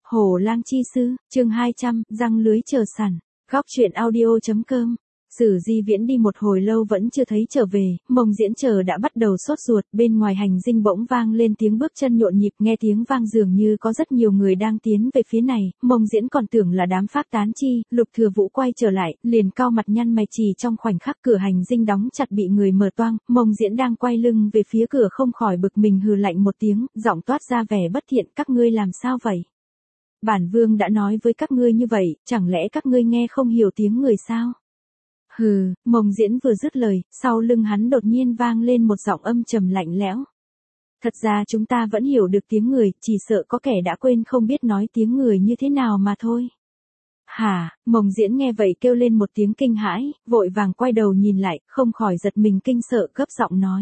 Hổ lang chi sư, chương 200, răng lưới chờ sẵn. Góc truyện audio.com. Sử Di Viễn đi một hồi lâu vẫn chưa thấy trở về, Mông Diễn chờ đã bắt đầu sốt ruột, bên ngoài hành dinh bỗng vang lên tiếng bước chân nhộn nhịp, nghe tiếng vang dường như có rất nhiều người đang tiến về phía này, Mông Diễn còn tưởng là đám Phác Tán Chi. Lục Thừa Vũ quay trở lại, liền cau mặt nhăn mày, chỉ trong khoảnh khắc cửa hành dinh đóng chặt bị người mở toang, Mông Diễn đang quay lưng về phía cửa không khỏi bực mình hừ lạnh một tiếng, giọng toát ra vẻ bất thiện, các ngươi làm sao vậy? Bản vương đã nói với các ngươi như vậy, chẳng lẽ các ngươi nghe không hiểu tiếng người sao? Hừ, Mông Diễn vừa dứt lời, sau lưng hắn đột nhiên vang lên một giọng âm trầm lạnh lẽo. Thật ra chúng ta vẫn hiểu được tiếng người, chỉ sợ có kẻ đã quên không biết nói tiếng người như thế nào mà thôi. Hả, Mông Diễn nghe vậy kêu lên một tiếng kinh hãi, vội vàng quay đầu nhìn lại, không khỏi giật mình kinh sợ, gấp giọng nói.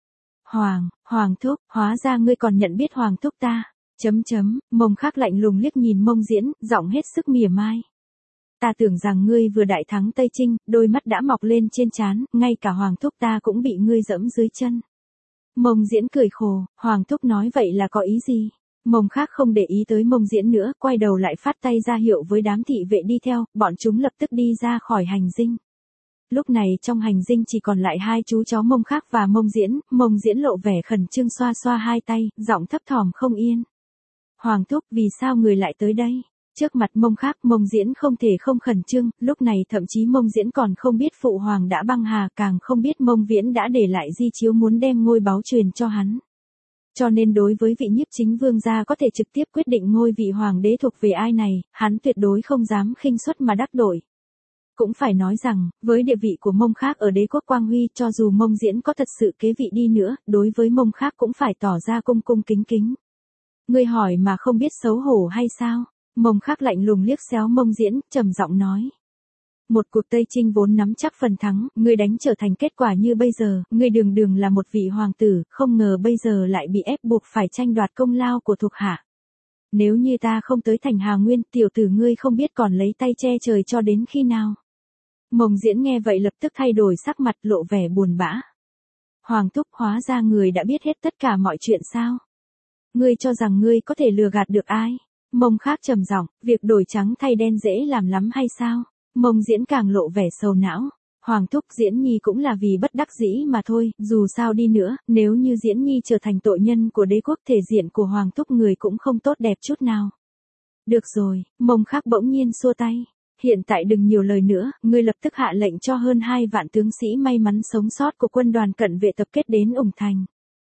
Hoàng thúc, hóa ra ngươi còn nhận biết Hoàng thúc ta. Mông Khắc lạnh lùng liếc nhìn Mông Diễn, giọng hết sức mỉa mai. Ta tưởng rằng ngươi vừa đại thắng Tây Trinh, đôi mắt đã mọc lên trên trán, ngay cả Hoàng thúc ta cũng bị ngươi dẫm dưới chân. Mông Diễn cười khổ, Hoàng thúc nói vậy là có ý gì? Mông Khắc không để ý tới Mông Diễn nữa, quay đầu lại phát tay ra hiệu với đám thị vệ đi theo, bọn chúng lập tức đi ra khỏi hành dinh. Lúc này trong hành dinh chỉ còn lại hai chú cháu Mông Khắc và Mông Diễn lộ vẻ khẩn trương xoa xoa hai tay, giọng thấp thỏm không yên. Hoàng thúc, vì sao người lại tới đây? Trước mặt Mông Khắc, Mông Diễn không thể không khẩn trương, lúc này thậm chí Mông Diễn còn không biết phụ hoàng đã băng hà, càng không biết Mông Viễn đã để lại di chiếu muốn đem ngôi báu truyền cho hắn. Cho nên đối với vị nhiếp chính vương gia có thể trực tiếp quyết định ngôi vị hoàng đế thuộc về ai này, hắn tuyệt đối không dám khinh suất mà đắc tội. Cũng phải nói rằng, với địa vị của Mông Khắc ở đế quốc Quang Huy, cho dù Mông Diễn có thật sự kế vị đi nữa, đối với Mông Khắc cũng phải tỏ ra cung cung kính kính. Ngươi hỏi mà không biết xấu hổ hay sao? Mông Khắc lạnh lùng liếc xéo Mông Diễn, trầm giọng nói. Một cuộc Tây Trinh vốn nắm chắc phần thắng, ngươi đánh trở thành kết quả như bây giờ, ngươi đường là một vị hoàng tử, không ngờ bây giờ lại bị ép buộc phải tranh đoạt công lao của thuộc hạ. Nếu như ta không tới thành Hà Nguyên, tiểu tử ngươi không biết còn lấy tay che trời cho đến khi nào. Mông Diễn nghe vậy lập tức thay đổi sắc mặt, lộ vẻ buồn bã. Hoàng thúc, hóa ra người đã biết hết tất cả mọi chuyện sao? Ngươi cho rằng ngươi có thể lừa gạt được ai? Mông Khắc trầm giọng, việc đổi trắng thay đen dễ làm lắm hay sao? Mông Diễn càng lộ vẻ sầu não. Hoàng thúc, Diễn Nhi cũng là vì bất đắc dĩ mà thôi, dù sao đi nữa, nếu như Diễn Nhi trở thành tội nhân của đế quốc, thể diện của Hoàng thúc người cũng không tốt đẹp chút nào. Được rồi, Mông Khắc bỗng nhiên xua tay. Hiện tại đừng nhiều lời nữa, ngươi lập tức hạ lệnh cho hơn 2 vạn tướng sĩ may mắn sống sót của quân đoàn cận vệ tập kết đến Ủng Thành.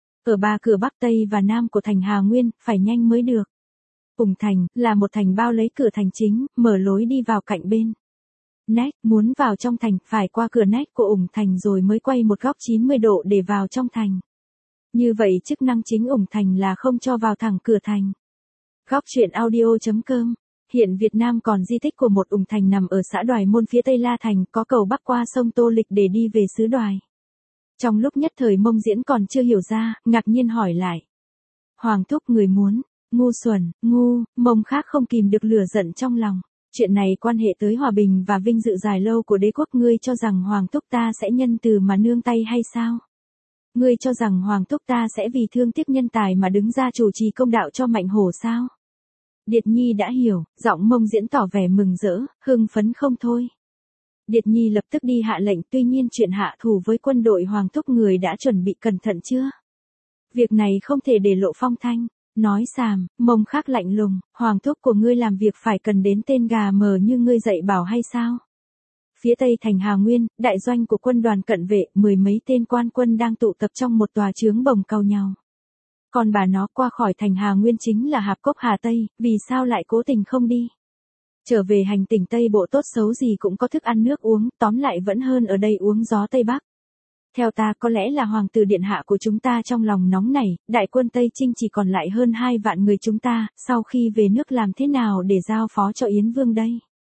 Ở 3 cửa Bắc Tây và Nam của thành Hà Nguyên, phải nhanh mới được. Ủng Thành, là một thành bao lấy cửa thành chính, mở lối đi vào cạnh bên. Nách, muốn vào trong thành, phải qua cửa nách của Ủng Thành rồi mới quay một góc 90 độ để vào trong thành. Như vậy chức năng chính Ủng Thành là không cho vào thẳng cửa thành. Góc truyện audio.com. Hiện Việt Nam còn di tích của một Ủng Thành nằm ở xã Đoài Môn phía Tây La Thành, có cầu bắc qua sông Tô Lịch để đi về xứ Đoài. Trong lúc nhất thời Mông Diễn còn chưa hiểu ra, ngạc nhiên hỏi lại. Hoàng thúc, người muốn, ngu xuẩn, Mông Khắc không kìm được lửa giận trong lòng. Chuyện này quan hệ tới hòa bình và vinh dự dài lâu của đế quốc, ngươi cho rằng Hoàng thúc ta sẽ nhân từ mà nương tay hay sao? Ngươi cho rằng Hoàng thúc ta sẽ vì thương tiếc nhân tài mà đứng ra chủ trì công đạo cho Mạnh Hổ sao? Điệt Nhi đã hiểu, giọng Mông Diễn tỏ vẻ mừng rỡ, hưng phấn không thôi. Điệt Nhi lập tức đi hạ lệnh, tuy nhiên chuyện hạ thủ với quân đội Hoàng thúc người đã chuẩn bị cẩn thận chưa? Việc này không thể để lộ phong thanh. Nói xàm, Mông Khắc lạnh lùng, Hoàng thúc của ngươi làm việc phải cần đến tên gà mờ như ngươi dạy bảo hay sao? Phía tây thành Hà Nguyên, đại doanh của quân đoàn cận vệ, 10 mấy tên quan quân đang tụ tập trong một tòa trướng bồng cau nhau. Còn bà nó qua khỏi thành Hà Nguyên chính là Hạp Cốc Hà Tây, vì sao lại cố tình không đi? Trở về hành tỉnh Tây Bộ tốt xấu gì cũng có thức ăn nước uống, tóm lại vẫn hơn ở đây uống gió Tây Bắc. Theo ta có lẽ là hoàng tử điện hạ của chúng ta trong lòng nóng nảy, đại quân Tây Trinh chỉ còn lại hơn 2 vạn người chúng ta, sau khi về nước làm thế nào để giao phó cho Yến Vương đây?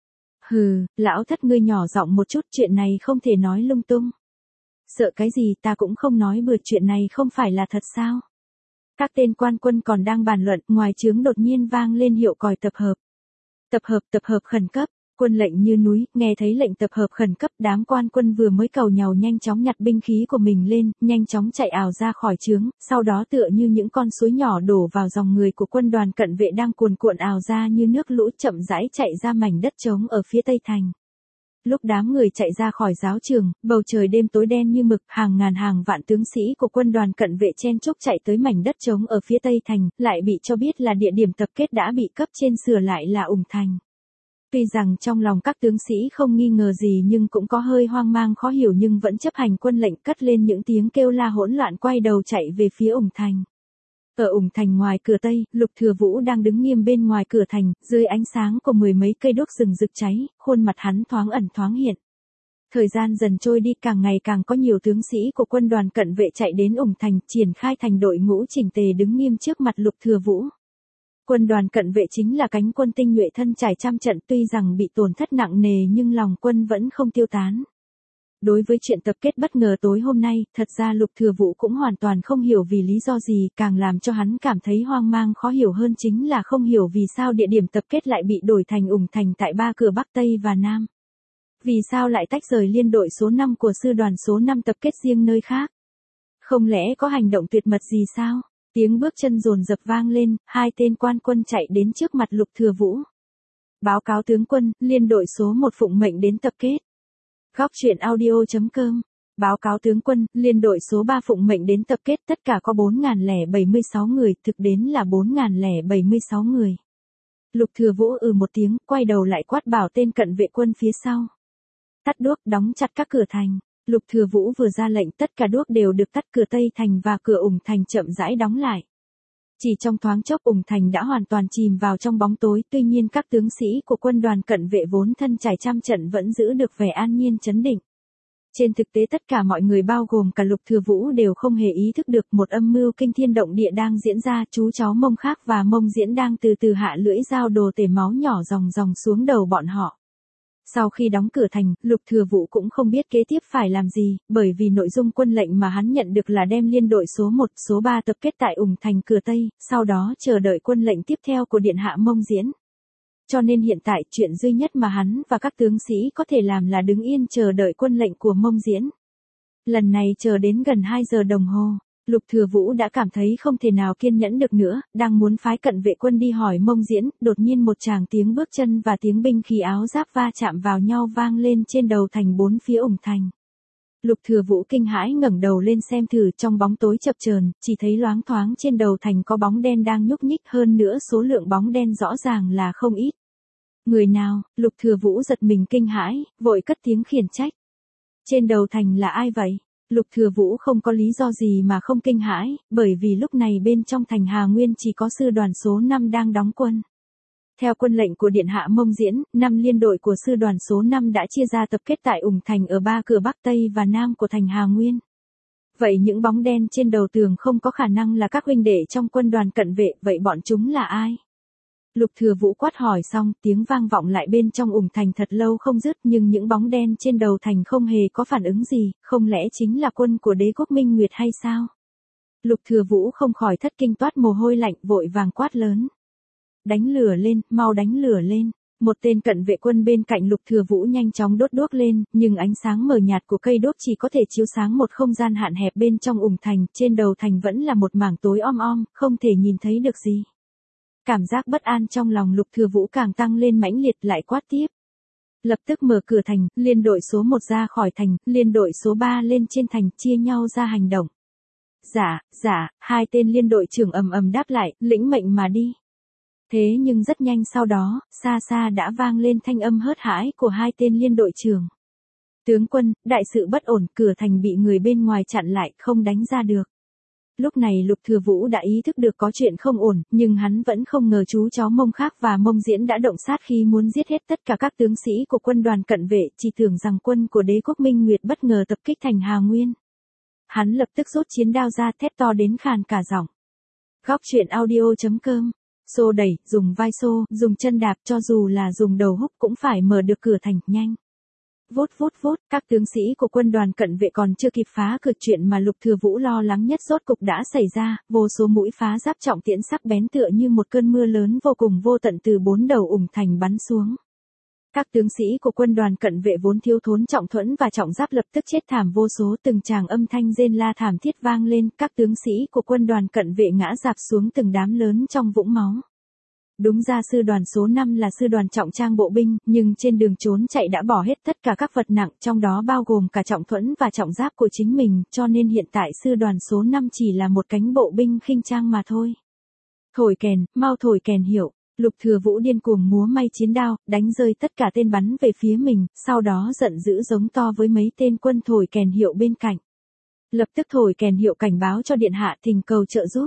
Hừ, lão thất ngươi nhỏ giọng một chút, chuyện này không thể nói lung tung. Sợ cái gì, ta cũng không nói bừa, chuyện này không phải là thật sao? Các tên quan quân còn đang bàn luận, ngoài trướng đột nhiên vang lên hiệu còi tập hợp. Tập hợp khẩn cấp. Quân lệnh như núi, nghe thấy lệnh tập hợp khẩn cấp, đám quan quân vừa mới cầu nhàu nhanh chóng nhặt binh khí của mình lên, nhanh chóng chạy ào ra khỏi trướng, sau đó tựa như những con suối nhỏ đổ vào dòng người của quân đoàn cận vệ đang cuồn cuộn ào ra như nước lũ, chậm rãi chạy ra mảnh đất trống ở phía tây thành. Lúc đám người chạy ra khỏi giáo trường, bầu trời đêm tối đen như mực, hàng ngàn hàng vạn tướng sĩ của quân đoàn cận vệ chen chúc chạy tới mảnh đất trống ở phía tây thành, lại bị cho biết là địa điểm tập kết đã bị cấp trên sửa lại là Ủng Thành. Tuy rằng trong lòng các tướng sĩ không nghi ngờ gì nhưng cũng có hơi hoang mang khó hiểu, nhưng vẫn chấp hành quân lệnh, cất lên những tiếng kêu la hỗn loạn, quay đầu chạy về phía Ủng Thành. Ở Ủng Thành ngoài cửa Tây, Lục Thừa Vũ đang đứng nghiêm bên ngoài cửa thành, dưới ánh sáng của mười mấy cây đuốc rừng rực cháy, khuôn mặt hắn thoáng ẩn thoáng hiện. Thời gian dần trôi đi, càng ngày càng có nhiều tướng sĩ của quân đoàn cận vệ chạy đến Ủng Thành, triển khai thành đội ngũ chỉnh tề đứng nghiêm trước mặt Lục Thừa Vũ. Quân đoàn cận vệ chính là cánh quân tinh nhuệ thân trải trăm trận, tuy rằng bị tổn thất nặng nề nhưng lòng quân vẫn không tiêu tán. Đối với chuyện tập kết bất ngờ tối hôm nay, thật ra Lục Thừa Vũ cũng hoàn toàn không hiểu vì lý do gì, càng làm cho hắn cảm thấy hoang mang khó hiểu hơn chính là không hiểu vì sao địa điểm tập kết lại bị đổi thành Ủng Thành tại ba cửa Bắc, Tây và Nam. Vì sao lại tách rời liên đội số 5 của sư đoàn số 5 tập kết riêng nơi khác? Không lẽ có hành động tuyệt mật gì sao? Tiếng bước chân dồn dập vang lên, hai tên quan quân chạy đến trước mặt Lục Thừa Vũ. Báo cáo tướng quân, liên đội số 1 phụng mệnh đến tập kết. Góc truyện audio.com. Báo cáo tướng quân, liên đội số 3 phụng mệnh đến tập kết, tất cả có 4.076 người, thực đến là 4.076 người. Lục Thừa Vũ một tiếng, quay đầu lại quát bảo tên cận vệ quân phía sau. Tắt đuốc, đóng chặt các cửa thành. Lục Thừa Vũ vừa ra lệnh, tất cả đuốc đều được tắt, cửa Tây thành và cửa Ủng Thành chậm rãi đóng lại. Chỉ trong thoáng chốc Ủng Thành đã hoàn toàn chìm vào trong bóng tối, tuy nhiên các tướng sĩ của quân đoàn cận vệ vốn thân trải trăm trận vẫn giữ được vẻ an nhiên trấn định. Trên thực tế tất cả mọi người bao gồm cả Lục Thừa Vũ đều không hề ý thức được một âm mưu kinh thiên động địa đang diễn ra, chú cháu Mông Khác và Mông Diễn đang từ từ hạ lưỡi dao đồ tể máu nhỏ ròng ròng xuống đầu bọn họ. Sau khi đóng cửa thành, Lục Thừa Vũ cũng không biết kế tiếp phải làm gì, bởi vì nội dung quân lệnh mà hắn nhận được là đem liên đội số 1, số 3 tập kết tại Ủng Thành cửa Tây, sau đó chờ đợi quân lệnh tiếp theo của Điện Hạ Mông Diễn. Cho nên hiện tại chuyện duy nhất mà hắn và các tướng sĩ có thể làm là đứng yên chờ đợi quân lệnh của Mông Diễn. Lần này chờ đến gần 2 giờ đồng hồ, Lục Thừa Vũ đã cảm thấy không thể nào kiên nhẫn được nữa, đang muốn phái cận vệ quân đi hỏi Mông Diễn, đột nhiên một tràng tiếng bước chân và tiếng binh khí áo giáp va chạm vào nhau vang lên trên đầu thành bốn phía Ủng Thành. Lục Thừa Vũ kinh hãi ngẩng đầu lên xem thử, trong bóng tối chập chờn, chỉ thấy loáng thoáng trên đầu thành có bóng đen đang nhúc nhích, hơn nữa số lượng bóng đen rõ ràng là không ít. Người nào? Lục Thừa Vũ giật mình kinh hãi, vội cất tiếng khiển trách. Trên đầu thành là ai vậy? Lục Thừa Vũ không có lý do gì mà không kinh hãi, bởi vì lúc này bên trong thành Hà Nguyên chỉ có sư đoàn số 5 đang đóng quân. Theo quân lệnh của Điện Hạ Mông Diễn, 5 liên đội của sư đoàn số 5 đã chia ra tập kết tại Ủng Thành ở ba cửa Bắc, Tây và Nam của thành Hà Nguyên. Vậy những bóng đen trên đầu tường không có khả năng là các huynh đệ trong quân đoàn cận vệ, vậy bọn chúng là ai? Lục Thừa Vũ quát hỏi xong, tiếng vang vọng lại bên trong Ủng Thành thật lâu không dứt, nhưng những bóng đen trên đầu thành không hề có phản ứng gì, không lẽ chính là quân của Đế quốc Minh Nguyệt hay sao? Lục Thừa Vũ không khỏi thất kinh, toát mồ hôi lạnh, vội vàng quát lớn. Đánh lửa lên, mau đánh lửa lên. Một tên cận vệ quân bên cạnh Lục Thừa Vũ nhanh chóng đốt đuốc lên, nhưng ánh sáng mờ nhạt của cây đuốc chỉ có thể chiếu sáng một không gian hạn hẹp bên trong Ủng Thành, trên đầu thành vẫn là một mảng tối om om, không thể nhìn thấy được gì. Cảm giác bất an trong lòng Lục Thừa Vũ càng tăng lên mãnh liệt, lại quát tiếp. Lập tức mở cửa thành, liên đội số 1 ra khỏi thành, liên đội số 3 lên trên thành, chia nhau ra hành động. Dạ, hai tên liên đội trưởng ầm ầm đáp lại, lĩnh mệnh mà đi. Thế nhưng rất nhanh sau đó, xa xa đã vang lên thanh âm hớt hãi của hai tên liên đội trưởng. Tướng quân, đại sự bất ổn, cửa thành bị người bên ngoài chặn lại, không đánh ra được. Lúc này Lục Thừa Vũ đã ý thức được có chuyện không ổn, nhưng hắn vẫn không ngờ chú cháu Mông Khác và Mông Diễn đã động sát khi muốn giết hết tất cả các tướng sĩ của quân đoàn cận vệ, chỉ tưởng rằng quân của Đế quốc Minh Nguyệt bất ngờ tập kích thành Hà Nguyên. Hắn lập tức rút chiến đao ra, thét to đến khàn cả giọng. Góc truyện audio.com. Xô đẩy, dùng vai xô, dùng chân đạp, cho dù là dùng đầu húc cũng phải mở được cửa thành, nhanh. Vút, các tướng sĩ của quân đoàn cận vệ còn chưa kịp phá cửa, chuyện mà Lục Thừa Vũ lo lắng nhất rốt cục đã xảy ra, vô số mũi phá giáp trọng tiễn sắc bén tựa như một cơn mưa lớn vô cùng vô tận từ bốn đầu Ủng Thành bắn xuống. Các tướng sĩ của quân đoàn cận vệ vốn thiếu thốn trọng thuẫn và trọng giáp lập tức chết thảm vô số, từng tràng âm thanh rên la thảm thiết vang lên, các tướng sĩ của quân đoàn cận vệ ngã rạp xuống từng đám lớn trong vũng máu. Đúng ra sư đoàn số 5 là sư đoàn trọng trang bộ binh, nhưng trên đường trốn chạy đã bỏ hết tất cả các vật nặng, trong đó bao gồm cả trọng thuẫn và trọng giáp của chính mình, cho nên hiện tại sư đoàn số 5 chỉ là một cánh bộ binh khinh trang mà thôi. Thổi kèn, mau thổi kèn hiệu. Lục Thừa Vũ điên cuồng múa may chiến đao, đánh rơi tất cả tên bắn về phía mình, sau đó giận dữ giống to với mấy tên quân thổi kèn hiệu bên cạnh. Lập tức thổi kèn hiệu cảnh báo cho điện hạ thỉnh cầu trợ giúp.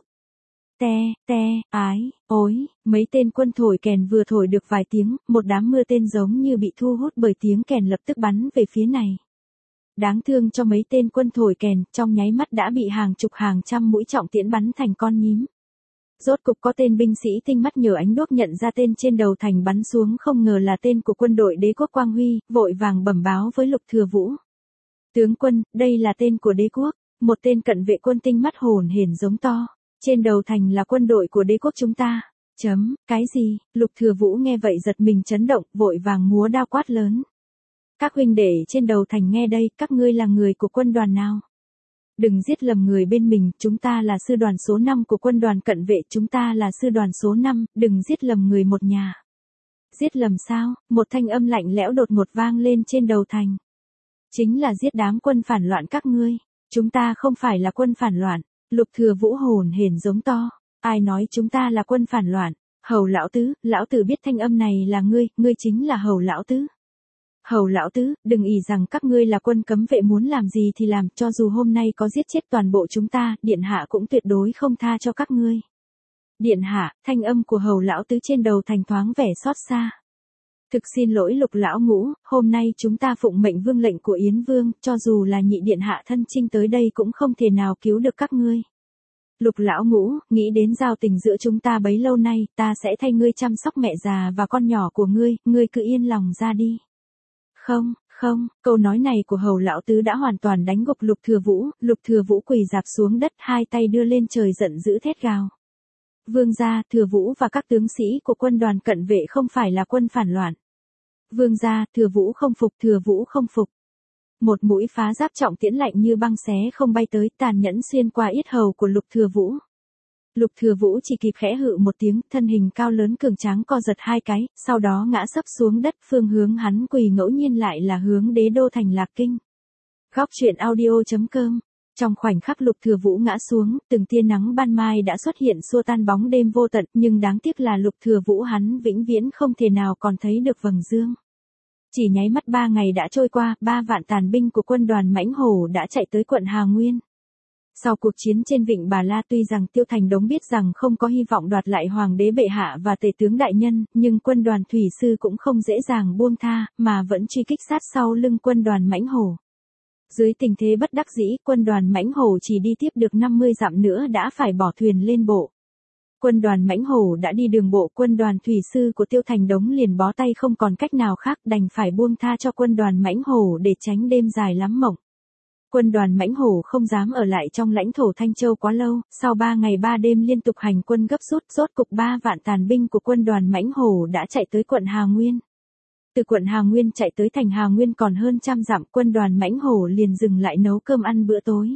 Ái, ối, mấy tên quân thổi kèn vừa thổi được vài tiếng, một đám mưa tên giống như bị thu hút bởi tiếng kèn lập tức bắn về phía này. Đáng thương cho mấy tên quân thổi kèn, trong nháy mắt đã bị hàng chục hàng trăm mũi trọng tiễn bắn thành con nhím. Rốt cục có tên binh sĩ tinh mắt nhờ ánh đuốc nhận ra tên trên đầu thành bắn xuống, không ngờ là tên của quân đội đế quốc Quang Huy, vội vàng bẩm báo với Lục Thừa Vũ. Tướng quân, đây là tên của đế quốc. Một tên cận vệ quân tinh mắt hồn hển giống to. Trên đầu thành là quân đội của đế quốc chúng ta. Cái gì? Lục Thừa Vũ nghe vậy giật mình chấn động, vội vàng múa đao quát lớn. Các huynh đệ trên đầu thành nghe đây, các ngươi là người của quân đoàn nào? Đừng giết lầm người bên mình, chúng ta là sư đoàn số 5 của quân đoàn cận vệ, chúng ta là sư đoàn số 5, đừng giết lầm người một nhà. Giết lầm sao? Một thanh âm lạnh lẽo đột ngột vang lên trên đầu thành. Chính là giết đám quân phản loạn các ngươi. Chúng ta không phải là quân phản loạn. Lục Thừa Vũ hồn hển giống to. Ai nói chúng ta là quân phản loạn? Hầu lão tử biết thanh âm này là ngươi chính là Hầu lão tứ. Hầu lão tứ, đừng ỷ rằng các ngươi là quân cấm vệ muốn làm gì thì làm, cho dù hôm nay có giết chết toàn bộ chúng ta, điện hạ cũng tuyệt đối không tha cho các ngươi. Điện hạ, thanh âm của Hầu lão tứ trên đầu thành thoáng vẻ xót xa. Thực xin lỗi Lục lão ngũ, hôm nay chúng ta phụng mệnh vương lệnh của Yến Vương, cho dù là nhị điện hạ thân chinh tới đây cũng không thể nào cứu được các ngươi. Lục lão ngũ, nghĩ đến giao tình giữa chúng ta bấy lâu nay, ta sẽ thay ngươi chăm sóc mẹ già và con nhỏ của ngươi cứ yên lòng ra đi. Không, câu nói này của Hầu lão tứ đã hoàn toàn đánh gục Lục Thừa Vũ quỳ rạp xuống đất, hai tay đưa lên trời giận dữ thét gào. Vương gia, Thừa Vũ và các tướng sĩ của quân đoàn cận vệ không phải là quân phản loạn. Vương gia, Thừa Vũ không phục. Một mũi phá giáp trọng tiễn lạnh như băng xé không bay tới, tàn nhẫn xuyên qua yết hầu của Lục Thừa Vũ. Lục Thừa Vũ chỉ kịp khẽ hự một tiếng, thân hình cao lớn cường tráng co giật hai cái, sau đó ngã sấp xuống đất, phương hướng hắn quỳ ngẫu nhiên lại là hướng đế đô thành Lạc Kinh. Góc truyện audio.com. Trong khoảnh khắc Lục Thừa Vũ ngã xuống, từng tia nắng ban mai đã xuất hiện xua tan bóng đêm vô tận, nhưng đáng tiếc là Lục Thừa Vũ hắn vĩnh viễn không thể nào còn thấy được vầng dương. Chỉ nháy mắt 3 ngày đã trôi qua, 3 vạn tàn binh của quân đoàn Mãnh Hổ đã chạy tới quận Hà Nguyên. Sau cuộc chiến trên vịnh Bà La, tuy rằng Tiêu Thành Đống biết rằng không có hy vọng đoạt lại hoàng đế bệ hạ và tể tướng đại nhân, nhưng quân đoàn thủy sư cũng không dễ dàng buông tha, mà vẫn truy kích sát sau lưng quân đoàn Mãnh Hổ. Dưới tình thế bất đắc dĩ, quân đoàn Mãnh Hổ chỉ đi tiếp được 50 dặm nữa đã phải bỏ thuyền lên bộ. Quân đoàn Mãnh Hổ đã đi đường bộ, quân đoàn thủy sư của Tiêu Thành Đống liền bó tay không còn cách nào khác, đành phải buông tha cho quân đoàn Mãnh Hổ để tránh đêm dài lắm mộng. Quân đoàn Mãnh Hổ không dám ở lại trong lãnh thổ Thanh Châu quá lâu, sau 3 ngày 3 đêm liên tục hành quân gấp rút, rốt cục 3 vạn tàn binh của quân đoàn Mãnh Hổ đã chạy tới quận Hà Nguyên. Từ quận Hà Nguyên chạy tới thành Hà Nguyên còn hơn trăm dặm, quân đoàn Mãnh Hổ liền dừng lại nấu cơm ăn bữa tối.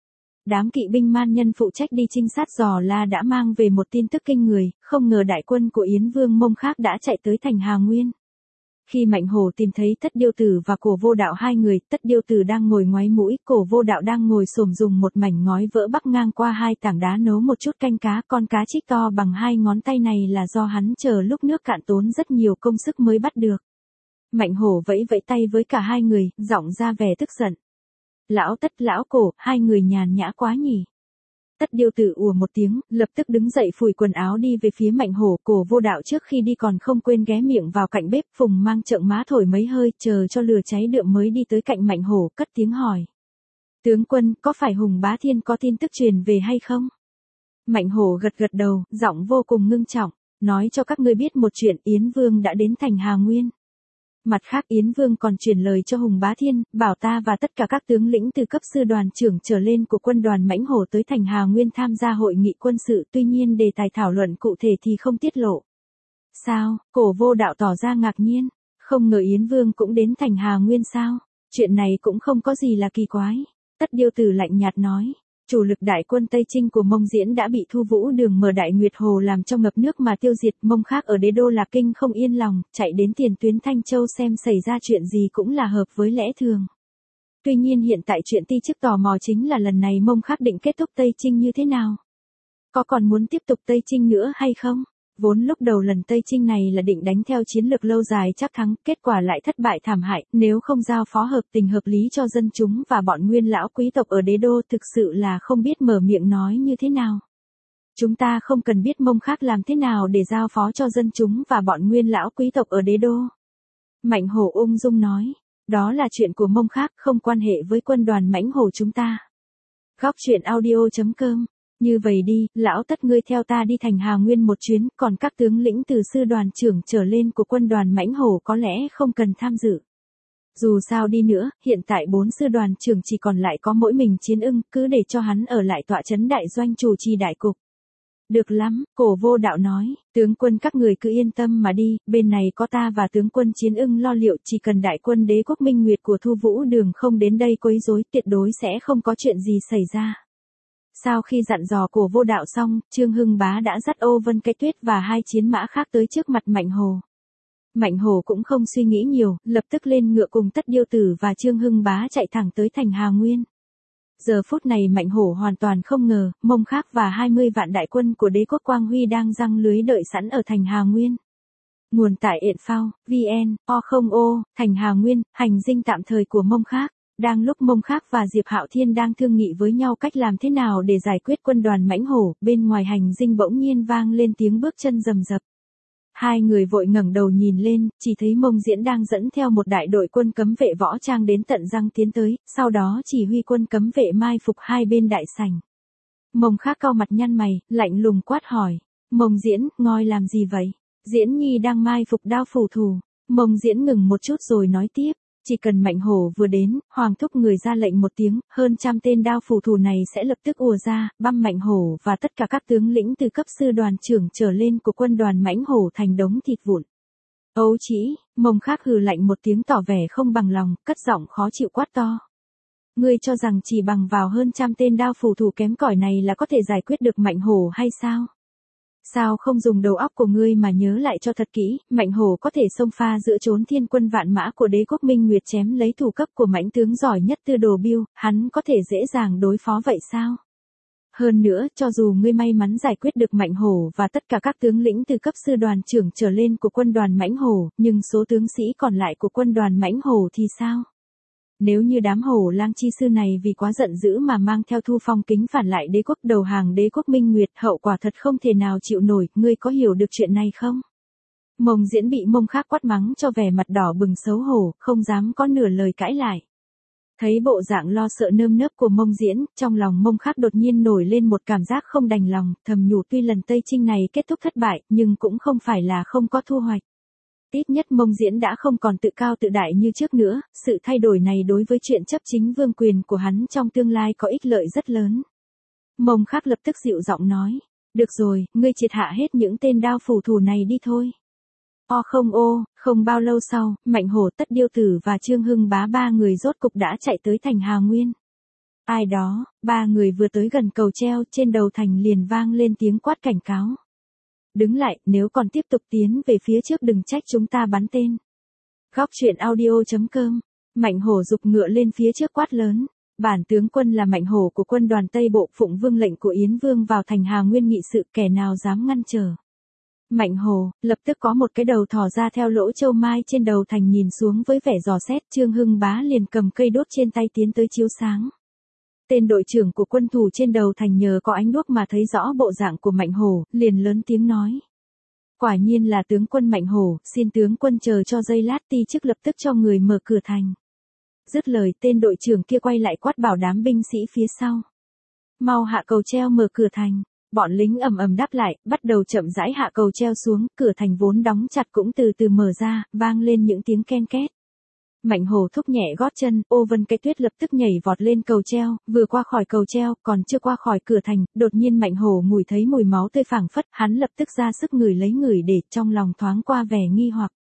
Đám kỵ binh man nhân phụ trách đi trinh sát dò la đã mang về một tin tức kinh người, không ngờ đại quân của Yến Vương Mông Khác đã chạy tới thành Hà Nguyên. Khi Mạnh Hổ tìm thấy Tất Điêu Tử và Cổ Vô Đạo hai người, Tất Điêu Tử đang ngồi ngoáy mũi, Cổ Vô Đạo đang ngồi xổm dùng một mảnh ngói vỡ bắc ngang qua hai tảng đá nấu một chút canh cá, con cá trích to bằng 2 ngón tay này là do hắn chờ lúc nước cạn tốn rất nhiều công sức mới bắt được. Mạnh Hổ vẫy vẫy tay với cả hai người, giọng ra vẻ tức giận. Lão Tất, lão Cổ, hai người nhàn nhã quá nhỉ. Tất Điêu Tử ùa một tiếng, lập tức đứng dậy phủi quần áo đi về phía Mạnh Hổ. Cổ Vô Đạo trước khi đi còn không quên ghé miệng vào cạnh bếp, phùng mang trợn má thổi mấy hơi, chờ cho lửa cháy đượm mới đi tới cạnh Mạnh Hổ, cất tiếng hỏi. Tướng quân, có phải Hùng Bá Thiên có tin tức truyền về hay không? Mạnh Hổ gật gật đầu, giọng vô cùng ngưng trọng, nói cho các ngươi biết một chuyện, Yến Vương đã đến thành Hà Nguyên. Mặt khác Yến Vương còn truyền lời cho Hùng Bá Thiên, bảo ta và tất cả các tướng lĩnh từ cấp sư đoàn trưởng trở lên của quân đoàn Mãnh Hổ tới thành Hà Nguyên tham gia hội nghị quân sự, tuy nhiên đề tài thảo luận cụ thể thì không tiết lộ. Sao? Cổ Vô Đạo tỏ ra ngạc nhiên. Không ngờ Yến Vương cũng đến thành Hà Nguyên sao? Chuyện này cũng không có gì là kỳ quái. Tất Điêu Tử lạnh nhạt nói. Chủ lực đại quân Tây Trinh của Mông Diễn đã bị Thu Vũ Đường mở Đại Nguyệt Hồ làm cho ngập nước mà tiêu diệt. Mông khác ở đế đô Lạc Kinh không yên lòng, chạy đến tiền tuyến Thanh Châu xem xảy ra chuyện gì cũng là hợp với lẽ thường. Tuy nhiên hiện tại chuyện ti chức tò mò chính là lần này Mông khác định kết thúc Tây Trinh như thế nào? Có còn muốn tiếp tục Tây Trinh nữa hay không? Vốn lúc đầu lần Tây Trinh này là định đánh theo chiến lược lâu dài chắc thắng, kết quả lại thất bại thảm hại, nếu không giao phó hợp tình hợp lý cho dân chúng và bọn nguyên lão quý tộc ở đế đô thực sự là không biết mở miệng nói như thế nào. Chúng ta không cần biết Mông khác làm thế nào để giao phó cho dân chúng và bọn nguyên lão quý tộc ở đế đô. Mạnh Hổ ung dung nói, đó là chuyện của Mông khác, không quan hệ với quân đoàn Mãnh Hổ chúng ta. Góc truyện audio.com. Như vậy đi, lão Tất ngươi theo ta đi thành Hà Nguyên một chuyến, còn các tướng lĩnh từ sư đoàn trưởng trở lên của quân đoàn Mãnh Hổ có lẽ không cần tham dự. Dù sao đi nữa, hiện tại 4 sư đoàn trưởng chỉ còn lại có mỗi mình Chiến Ưng, cứ để cho hắn ở lại tọa trấn đại doanh chủ trì đại cục. Được lắm, Cổ Vô Đạo nói, tướng quân các người cứ yên tâm mà đi, bên này có ta và tướng quân Chiến Ưng lo liệu, chỉ cần đại quân Đế quốc Minh Nguyệt của Thu Vũ Đường không đến đây quấy rối, tuyệt đối sẽ không có chuyện gì xảy ra. Sau khi dặn dò Cổ Vô Đạo xong, Trương Hưng Bá đã dắt Ô Vân Cái Tuyết và 2 chiến mã khác tới trước mặt Mạnh Hổ. Mạnh Hổ cũng không suy nghĩ nhiều, lập tức lên ngựa cùng Tất Điêu Tử và Trương Hưng Bá chạy thẳng tới thành Hà Nguyên. Giờ phút này Mạnh Hổ hoàn toàn không ngờ, Mông khác và 20 vạn đại quân của Đế quốc Quang Huy đang giăng lưới đợi sẵn ở thành Hà Nguyên. Nguồn tải Yện Phao, VN, O0O, thành Hà Nguyên, hành dinh tạm thời của Mông khác. Đang lúc Mông khác và Diệp Hạo Thiên đang thương nghị với nhau cách làm thế nào để giải quyết quân đoàn Mãnh Hổ, bên ngoài hành dinh bỗng nhiên vang lên tiếng bước chân rầm rập. Hai người vội ngẩng đầu nhìn lên, chỉ thấy Mông Diễn đang dẫn theo một đại đội quân cấm vệ võ trang đến tận răng tiến tới, sau đó chỉ huy quân cấm vệ mai phục hai bên đại sảnh. Mông khác cau mặt nhăn mày, lạnh lùng quát hỏi. Mông Diễn, ngoi làm gì vậy? Diễn Nhi đang mai phục đao phủ thủ. Mông Diễn ngừng một chút rồi nói tiếp. Chỉ cần Mạnh Hổ vừa đến, Hoàng thúc người ra lệnh một tiếng, hơn trăm tên đao phủ thủ này sẽ lập tức ùa ra, băm Mạnh Hổ và tất cả các tướng lĩnh từ cấp sư đoàn trưởng trở lên của quân đoàn Mãnh Hổ thành đống thịt vụn. Ấu chỉ, Mông khác hừ lạnh một tiếng tỏ vẻ không bằng lòng, cất giọng khó chịu quát to. Ngươi cho rằng chỉ bằng vào hơn trăm tên đao phủ thủ kém cỏi này là có thể giải quyết được Mạnh Hổ hay sao? Sao không dùng đầu óc của ngươi mà nhớ lại cho thật kỹ, Mạnh Hổ có thể xông pha giữa trốn thiên quân vạn mã của Đế quốc Minh Nguyệt chém lấy thủ cấp của mãnh tướng giỏi nhất Tư Đồ Biêu, hắn có thể dễ dàng đối phó vậy sao? Hơn nữa, cho dù ngươi may mắn giải quyết được Mạnh Hổ và tất cả các tướng lĩnh từ cấp sư đoàn trưởng trở lên của quân đoàn Mãnh Hổ, nhưng số tướng sĩ còn lại của quân đoàn Mãnh Hổ thì sao? Nếu như đám hổ lang chi sư này vì quá giận dữ mà mang theo Thu Phong Kính phản lại đế quốc đầu hàng Đế quốc Minh Nguyệt, hậu quả thật không thể nào chịu nổi, ngươi có hiểu được chuyện này không? Mông Diễn bị Mông khác quát mắng cho vẻ mặt đỏ bừng xấu hổ, không dám có nửa lời cãi lại. Thấy bộ dạng lo sợ nơm nớp của Mông Diễn, trong lòng Mông khác đột nhiên nổi lên một cảm giác không đành lòng, thầm nhủ tuy lần Tây Trinh này kết thúc thất bại, nhưng cũng không phải là không có thu hoạch. Ít nhất Mông Diễn đã không còn tự cao tự đại như trước nữa, sự thay đổi này đối với chuyện chấp chính vương quyền của hắn trong tương lai có ích lợi rất lớn. Mông khác lập tức dịu giọng nói, được rồi, ngươi triệt hạ hết những tên đao phủ thủ này đi thôi. Không bao lâu sau, Mạnh Hổ, Tất Điêu Tử và Trương Hưng Bá ba người rốt cục đã chạy tới thành Hà Nguyên. Ai đó, ba người vừa tới gần cầu treo trên đầu thành liền vang lên tiếng quát cảnh cáo. Đứng lại, nếu còn tiếp tục tiến về phía trước đừng trách chúng ta bắn tên. Góc truyện audio.com. Mạnh Hổ giục ngựa lên phía trước quát lớn. Bản tướng quân là Mạnh Hổ của quân đoàn Tây Bộ, phụng vương lệnh của Yến Vương vào thành Hà Nguyên nghị sự, kẻ nào dám ngăn trở. Mạnh Hổ, lập tức có một cái đầu thò ra theo lỗ châu mai trên đầu thành nhìn xuống với vẻ dò xét. Trương Hưng Bá liền cầm cây đốt trên tay tiến tới chiếu sáng. Tên đội trưởng của quân thủ trên đầu thành nhờ có ánh đuốc mà thấy rõ bộ dạng của Mạnh Hổ, liền lớn tiếng nói. Quả nhiên là tướng quân Mạnh Hổ, xin tướng quân chờ cho giây lát, ti chức lập tức cho người mở cửa thành. Dứt lời, tên đội trưởng kia quay lại quát bảo đám binh sĩ phía sau. Mau hạ cầu treo mở cửa thành. Bọn lính ầm ầm đáp lại, bắt đầu chậm rãi hạ cầu treo xuống, cửa thành vốn đóng chặt cũng từ từ mở ra, vang lên những tiếng ken két. Mạnh Hổ thúc nhẹ gót chân, Ô Vân Cái Tuyết lập tức nhảy vọt lên cầu treo, vừa qua khỏi cầu treo, còn chưa qua khỏi cửa thành, đột nhiên Mạnh Hổ ngửi thấy mùi máu tươi phảng phất, hắn lập tức ra sức ngửi lấy ngửi để trong lòng thoáng qua vẻ nghi hoặc.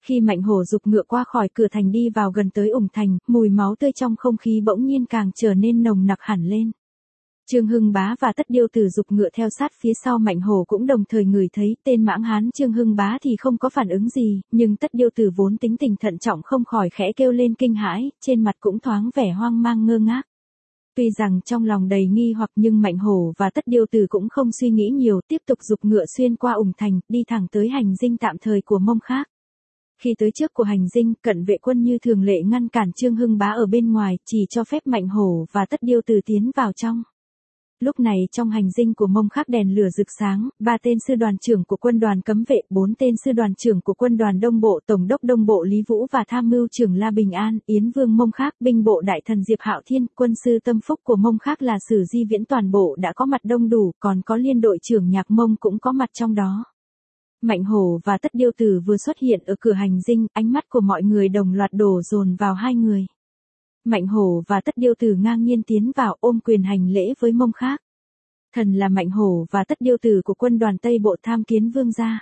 Khi Mạnh Hổ giục ngựa qua khỏi cửa thành đi vào gần tới Ủng Thành, mùi máu tươi trong không khí bỗng nhiên càng trở nên nồng nặc hẳn lên. Trương Hưng Bá và Tất Điêu Tử giục ngựa theo sát phía sau Mạnh Hổ cũng đồng thời ngửi thấy. Tên mãng hán Trương Hưng Bá thì không có phản ứng gì, nhưng Tất Điêu Tử vốn tính tình thận trọng không khỏi khẽ kêu lên kinh hãi, trên mặt cũng thoáng vẻ hoang mang ngơ ngác. Tuy rằng trong lòng đầy nghi hoặc nhưng Mạnh Hổ và Tất Điêu Tử cũng không suy nghĩ nhiều, tiếp tục giục ngựa xuyên qua Ủng Thành, đi thẳng tới hành dinh tạm thời của Mông Khác. Khi tới trước của hành dinh, cận vệ quân như thường lệ ngăn cản Trương Hưng Bá ở bên ngoài, chỉ cho phép Mạnh Hổ và Tất Điêu Tử tiến vào trong. Lúc này trong hành dinh của Mông Khác đèn lửa rực sáng, 3 tên sư đoàn trưởng của quân đoàn cấm vệ, 4 tên sư đoàn trưởng của quân đoàn Đông Bộ, Tổng đốc Đông Bộ Lý Vũ và tham mưu trưởng La Bình An, Yến Vương Mông Khác, binh bộ đại thần Diệp Hạo Thiên, quân sư tâm phúc của Mông Khác là Sử Di Viễn toàn bộ đã có mặt đông đủ, còn có liên đội trưởng Nhạc Mông cũng có mặt trong đó. Mạnh Hổ và Tất Điêu Tử vừa xuất hiện ở cửa hành dinh, ánh mắt của mọi người đồng loạt đổ dồn vào hai người. Mạnh Hổ và Tất Điêu Tử ngang nhiên tiến vào ôm quyền hành lễ với Mông Khác. Thần là Mạnh Hổ và Tất Điêu Tử của quân đoàn Tây Bộ tham kiến vương gia.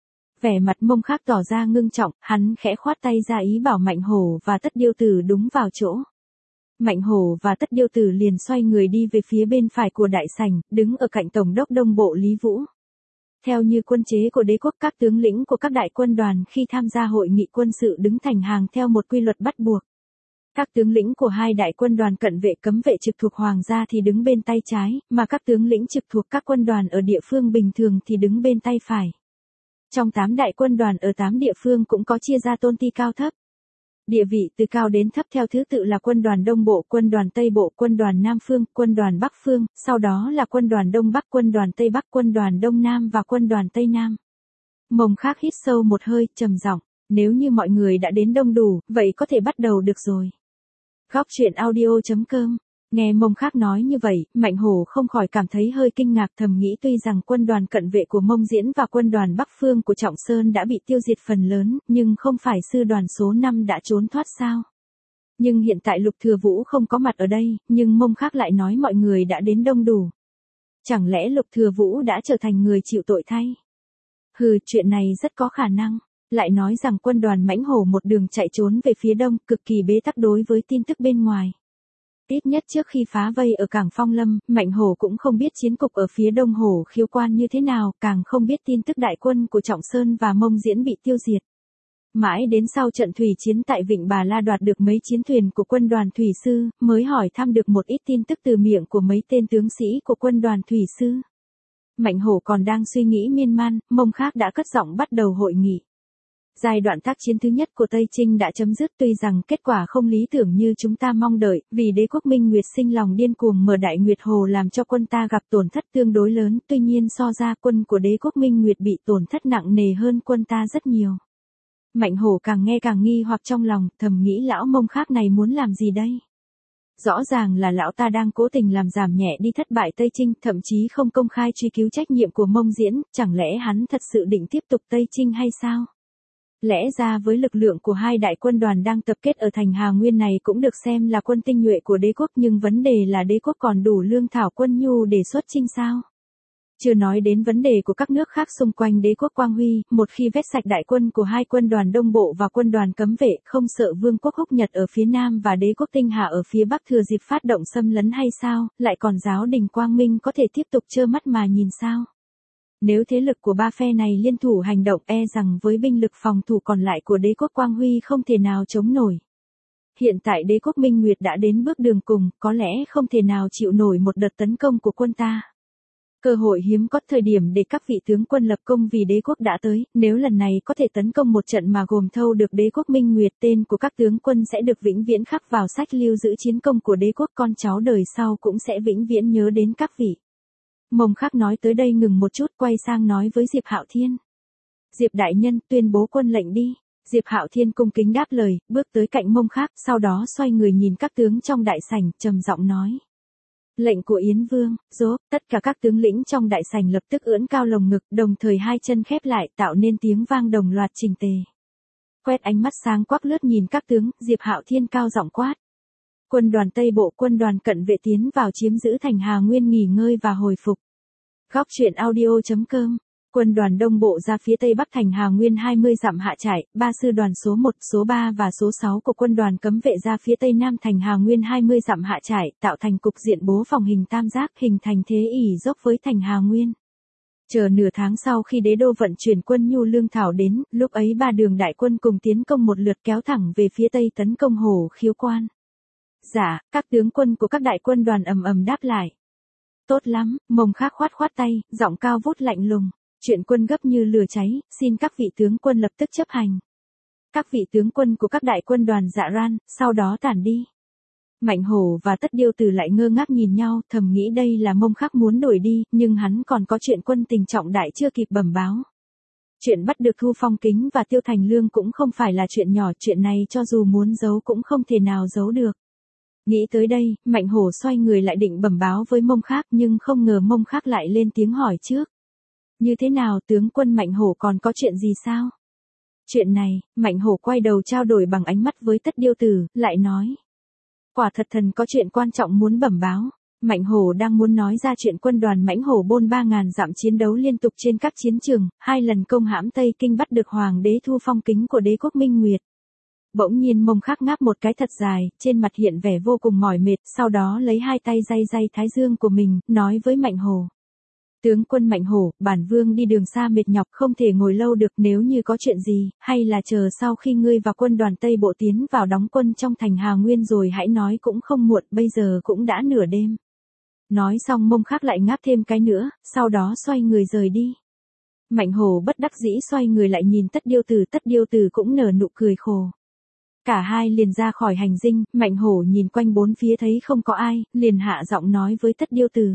Vẻ mặt Mông Khác tỏ ra ngưng trọng, hắn khẽ khoát tay ra ý bảo Mạnh Hổ và Tất Điêu Tử đúng vào chỗ. Mạnh Hổ và Tất Điêu Tử liền xoay người đi về phía bên phải của đại sảnh, đứng ở cạnh Tổng đốc Đông Bộ Lý Vũ. Theo như quân chế của đế quốc, các tướng lĩnh của các đại quân đoàn khi tham gia hội nghị quân sự đứng thành hàng theo một quy luật bắt buộc. Các tướng lĩnh của hai đại quân đoàn cận vệ cấm vệ trực thuộc hoàng gia thì đứng bên tay trái, mà các tướng lĩnh trực thuộc các quân đoàn ở địa phương bình thường thì đứng bên tay phải. Trong 8 đại quân đoàn ở 8 địa phương cũng có chia ra tôn ti cao thấp. Địa vị từ cao đến thấp theo thứ tự là quân đoàn Đông Bộ, quân đoàn Tây Bộ, quân đoàn Nam Phương, quân đoàn Bắc Phương, sau đó là quân đoàn Đông Bắc, quân đoàn Tây Bắc, quân đoàn Đông Nam và quân đoàn Tây Nam. Mông Khác hít sâu một hơi, trầm giọng, nếu như mọi người đã đến đông đủ, vậy có thể bắt đầu được rồi. Góc truyện audio.com. Nghe Mông Khác nói như vậy, Mạnh Hổ không khỏi cảm thấy hơi kinh ngạc, thầm nghĩ tuy rằng quân đoàn cận vệ của Mông Diễn và quân đoàn Bắc Phương của Trọng Sơn đã bị tiêu diệt phần lớn, nhưng không phải sư đoàn số 5 đã trốn thoát sao? Nhưng hiện tại Lục Thừa Vũ không có mặt ở đây, nhưng Mông Khác lại nói mọi người đã đến đông đủ. Chẳng lẽ Lục Thừa Vũ đã trở thành người chịu tội thay? Hừ, chuyện này rất có khả năng. Lại nói rằng quân đoàn Mãnh Hổ một đường chạy trốn về phía đông, cực kỳ bế tắc đối với tin tức bên ngoài. Ít nhất trước khi phá vây ở cảng Phong Lâm, Mạnh Hổ cũng không biết chiến cục ở phía đông Hổ Khiếu Quan như thế nào, càng không biết tin tức đại quân của Trọng Sơn và Mông Diễn bị tiêu diệt. Mãi đến sau trận thủy chiến tại Vịnh Bà La đoạt được mấy chiến thuyền của quân đoàn thủy sư, mới hỏi thăm được một ít tin tức từ miệng của mấy tên tướng sĩ của quân đoàn thủy sư. Mạnh Hổ còn đang suy nghĩ miên man, Mông Khác đã cất giọng bắt đầu hội nghị. Giai đoạn tác chiến thứ nhất của Tây Trinh đã chấm dứt, tuy rằng kết quả không lý tưởng như chúng ta mong đợi, vì đế quốc Minh Nguyệt sinh lòng điên cuồng mở Đại Nguyệt Hồ làm cho quân ta gặp tổn thất tương đối lớn, tuy nhiên so ra quân của đế quốc Minh Nguyệt bị tổn thất nặng nề hơn quân ta rất nhiều. Mạnh Hổ càng nghe càng nghi hoặc trong lòng, thầm nghĩ lão Mông Khác này muốn làm gì đây? Rõ ràng là lão ta đang cố tình làm giảm nhẹ đi thất bại Tây Trinh, thậm chí không công khai truy cứu trách nhiệm của Mông Diễn, chẳng lẽ hắn thật sự định tiếp tục Tây Trinh hay sao? Lẽ ra với lực lượng của hai đại quân đoàn đang tập kết ở thành Hà Nguyên này cũng được xem là quân tinh nhuệ của đế quốc, nhưng vấn đề là đế quốc còn đủ lương thảo quân nhu để xuất chinh sao? Chưa nói đến vấn đề của các nước khác xung quanh đế quốc Quang Huy, một khi vét sạch đại quân của hai quân đoàn Đông Bộ và quân đoàn cấm vệ, không sợ vương quốc Húc Nhật ở phía Nam và đế quốc Tinh Hà ở phía Bắc thừa dịp phát động xâm lấn hay sao, lại còn giáo đình Quang Minh có thể tiếp tục trơ mắt mà nhìn sao? Nếu thế lực của ba phe này liên thủ hành động, e rằng với binh lực phòng thủ còn lại của đế quốc Quang Huy không thể nào chống nổi. Hiện tại đế quốc Minh Nguyệt đã đến bước đường cùng, có lẽ không thể nào chịu nổi một đợt tấn công của quân ta. Cơ hội hiếm có, thời điểm để các vị tướng quân lập công vì đế quốc đã tới, nếu lần này có thể tấn công một trận mà gồm thâu được đế quốc Minh Nguyệt, tên của các tướng quân sẽ được vĩnh viễn khắc vào sách lưu giữ chiến công của đế quốc, con cháu đời sau cũng sẽ vĩnh viễn nhớ đến các vị. Mông Khác nói tới đây ngừng một chút, quay sang nói với Diệp Hạo Thiên. Diệp đại nhân, tuyên bố quân lệnh đi. Diệp Hạo Thiên cung kính đáp lời, bước tới cạnh Mông Khác, sau đó xoay người nhìn các tướng trong đại sảnh, trầm giọng nói. Lệnh của Yến Vương, dốt, tất cả các tướng lĩnh trong đại sảnh lập tức ưỡn cao lồng ngực, đồng thời hai chân khép lại, tạo nên tiếng vang đồng loạt chỉnh tề. Quét ánh mắt sáng quắc lướt nhìn các tướng, Diệp Hạo Thiên cao giọng quát. Quân đoàn Tây Bộ, quân đoàn cận vệ tiến vào chiếm giữ thành Hà Nguyên nghỉ ngơi và hồi phục. Góc truyện audio.com Quân đoàn Đông Bộ ra phía tây bắc thành Hà Nguyên 20 dặm hạ trại, ba sư đoàn số 1, số 3 và số 6 của quân đoàn cấm vệ ra phía tây nam thành Hà Nguyên 20 dặm hạ trại, tạo thành cục diện bố phòng hình tam giác, hình thành thế ỉ dốc với thành Hà Nguyên. Chờ nửa tháng sau khi đế đô vận chuyển quân nhu lương thảo đến, lúc ấy ba đường đại quân cùng tiến công một lượt kéo thẳng về phía tây tấn công Hồ Khiếu Quan. Dạ, các tướng quân của các đại quân đoàn ầm ầm đáp lại. Tốt lắm, Mông Khắc khoát khoát tay, giọng cao vút lạnh lùng. Chuyện quân gấp như lửa cháy, xin các vị tướng quân lập tức chấp hành. Các vị tướng quân của các đại quân đoàn dạ ran, sau đó tản đi. Mạnh Hổ và Tất Điêu Tử lại ngơ ngác nhìn nhau, thầm nghĩ đây là Mông Khắc muốn đuổi đi, nhưng hắn còn có chuyện quân tình trọng đại chưa kịp bẩm báo. Chuyện bắt được Thu Phong Kính và Tiêu Thành Lương cũng không phải là chuyện nhỏ, chuyện này cho dù muốn giấu cũng không thể nào giấu được. Nghĩ tới đây, Mạnh Hổ xoay người lại định bẩm báo với Mông Khắc, nhưng không ngờ Mông Khắc lại lên tiếng hỏi trước. Như thế nào, tướng quân Mạnh Hổ, còn có chuyện gì sao? Chuyện này, Mạnh Hổ quay đầu trao đổi bằng ánh mắt với Tất Điêu Tử, lại nói. Quả thật thần có chuyện quan trọng muốn bẩm báo. Mạnh Hổ đang muốn nói ra chuyện quân đoàn Mãnh Hổ Bôn 3.000 dặm chiến đấu liên tục trên các chiến trường, 2 lần công hãm Tây Kinh bắt được Hoàng đế Thu Phong Kính của đế quốc Minh Nguyệt. Bỗng nhiên Mông Khắc ngáp một cái thật dài, trên mặt hiện vẻ vô cùng mỏi mệt, sau đó lấy hai tay day thái dương của mình, nói với Mạnh Hổ. Tướng quân Mạnh Hổ, bản vương đi đường xa mệt nhọc không thể ngồi lâu được, nếu như có chuyện gì, hay là chờ sau khi ngươi và quân đoàn Tây Bộ tiến vào đóng quân trong thành Hà Nguyên rồi hãy nói cũng không muộn, bây giờ cũng đã nửa đêm. Nói xong Mông Khắc lại ngáp thêm cái nữa, sau đó xoay người rời đi. Mạnh Hổ bất đắc dĩ xoay người lại nhìn Tất Điêu Tử cũng nở nụ cười khổ. Cả hai liền ra khỏi hành dinh, Mạnh Hổ nhìn quanh bốn phía thấy không có ai, liền hạ giọng nói với Tất Điêu Tử.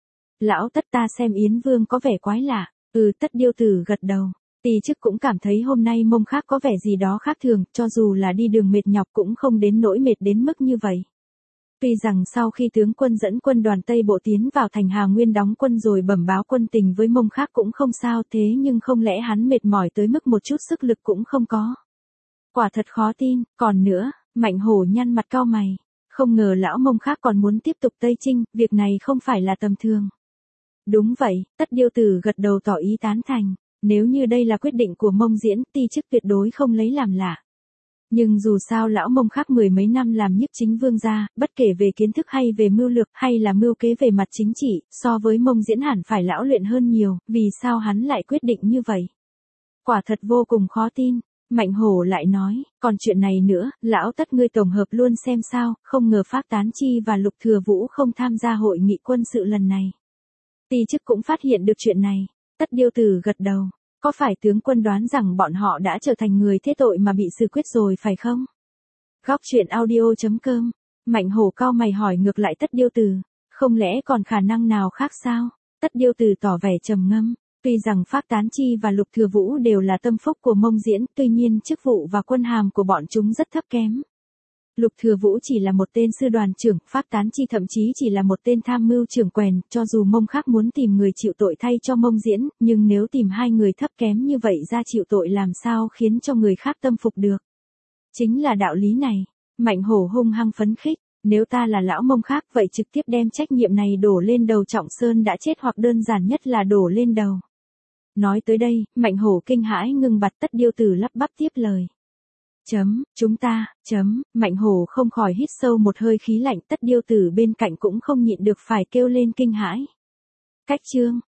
Lão Tất, ta xem Yến Vương có vẻ quái lạ. Tất Điêu Tử gật đầu. Tỳ chức cũng cảm thấy hôm nay Mông Khắc có vẻ gì đó khác thường, cho dù là đi đường mệt nhọc cũng không đến nỗi mệt đến mức như vậy. Tuy rằng sau khi tướng quân dẫn quân đoàn Tây Bộ tiến vào thành Hà Nguyên đóng quân rồi bẩm báo quân tình với Mông Khắc cũng không sao, thế nhưng không lẽ hắn mệt mỏi tới mức một chút sức lực cũng không có. Quả thật khó tin, còn nữa, Mạnh Hổ nhăn mặt cau mày. Không ngờ lão Mông Khắc còn muốn tiếp tục Tây Chinh, việc này không phải là tầm thường. Đúng vậy, Tất Điêu Tử gật đầu tỏ ý tán thành. Nếu như đây là quyết định của Mông Diễn, ti chức tuyệt đối không lấy làm lạ. Nhưng dù sao lão Mông Khắc 10 mấy năm làm nhiếp chính vương gia, bất kể về kiến thức hay về mưu lược hay là mưu kế về mặt chính trị, so với Mông Diễn hẳn phải lão luyện hơn nhiều, vì sao hắn lại quyết định như vậy? Quả thật vô cùng khó tin. Mạnh Hổ lại nói, còn chuyện này nữa, lão Tất ngươi tổng hợp luôn xem sao, không ngờ Phác Tán Chi và Lục Thừa Vũ không tham gia hội nghị quân sự lần này. Ti chức cũng phát hiện được chuyện này. Tất Điêu Tử gật đầu. Có phải tướng quân đoán rằng bọn họ đã trở thành người thế tội mà bị xử quyết rồi phải không? Góc truyện audio.com. Mạnh Hổ cau mày hỏi ngược lại Tất Điêu Tử. Không lẽ còn khả năng nào khác sao? Tất Điêu Tử tỏ vẻ trầm ngâm. Tuy rằng Phác Tán Chi và Lục Thừa Vũ đều là tâm phúc của Mông Diễn, tuy nhiên chức vụ và quân hàm của bọn chúng rất thấp kém. Lục Thừa Vũ chỉ là một tên sư đoàn trưởng, Phác Tán Chi thậm chí chỉ là một tên tham mưu trưởng quèn, cho dù Mông Khắc muốn tìm người chịu tội thay cho Mông Diễn, nhưng nếu tìm hai người thấp kém như vậy ra chịu tội làm sao khiến cho người khác tâm phục được. Chính là đạo lý này. Mạnh Hổ hung hăng phấn khích. Nếu ta là lão Mông Khắc vậy trực tiếp đem trách nhiệm này đổ lên đầu Trọng Sơn đã chết hoặc đơn giản nhất là đổ lên đầu. Nói tới đây, Mạnh Hổ kinh hãi ngưng bặt. Tất Điêu Tử lắp bắp tiếp lời. Chúng ta, Mạnh Hổ không khỏi hít sâu một hơi khí lạnh. Tất Điêu Tử bên cạnh cũng không nhịn được phải kêu lên kinh hãi. Cách chương.